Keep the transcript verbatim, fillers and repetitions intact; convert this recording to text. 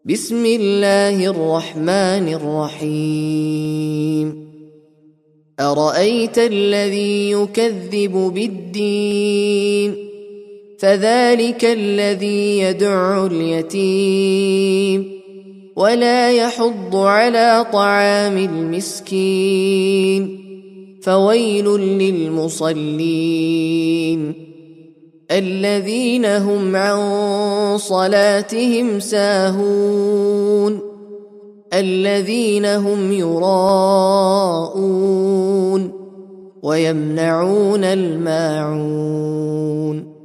بسم الله الرحمن الرحيم أرأيت الذي يكذب بالدين فذلك الذي يدع اليتيم ولا يحض على طعام المسكين فويل للمصلين الذين هم عن صلاتهم ساهون الذين هم يراءون ويمنعون الماعون